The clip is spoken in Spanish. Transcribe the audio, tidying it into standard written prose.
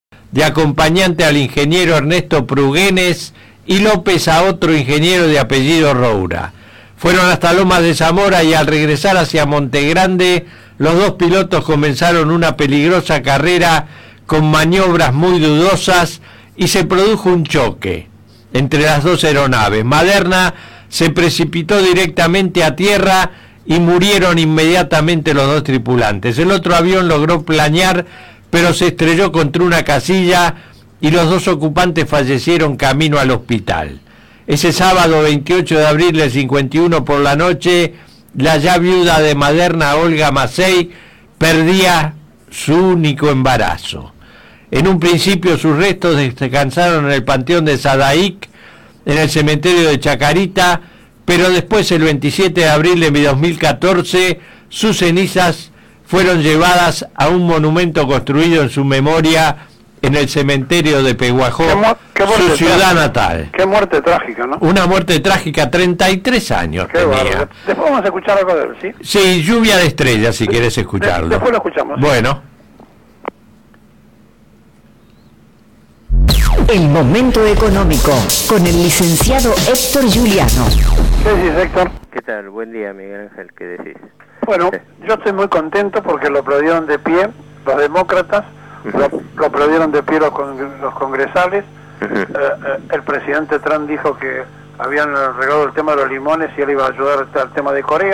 de acompañante al ingeniero Ernesto Pruguenes y López a otro ingeniero de apellido Roura. Fueron hasta Lomas de Zamora y al regresar hacia Montegrande, los dos pilotos comenzaron una peligrosa carrera con maniobras muy dudosas y se produjo un choque entre las dos aeronaves. Maderna se precipitó directamente a tierra y murieron inmediatamente los dos tripulantes. El otro avión logró planear, pero se estrelló contra una casilla y los dos ocupantes fallecieron camino al hospital. Ese sábado 28 de abril del 51 por la noche, la ya viuda de Maderna, Olga Macei, perdía su único embarazo. En un principio sus restos descansaron en el panteón de Sadaic, en el cementerio de Chacarita, pero después, el 27 de abril de 2014, sus cenizas fueron llevadas a un monumento construido en su memoria en el cementerio de Peguajó, su ciudad natal. Qué muerte trágica, ¿no? Una muerte trágica, 33 años Qué tenía. bárbaro. Después vamos a escuchar algo de él, ¿sí? Sí, Lluvia de estrellas, si querés escucharlo. Después lo escuchamos. Bueno. El momento económico, con el licenciado Héctor Giuliano. ¿Qué decís, Héctor? ¿Qué tal? Buen día, Miguel Ángel. ¿Qué decís? Bueno, yo estoy muy contento porque lo aplaudieron de pie los demócratas, lo aplaudieron de pie los congresales. El presidente Trump dijo que habían arreglado el tema de los limones y él iba a ayudar al tema de Corea.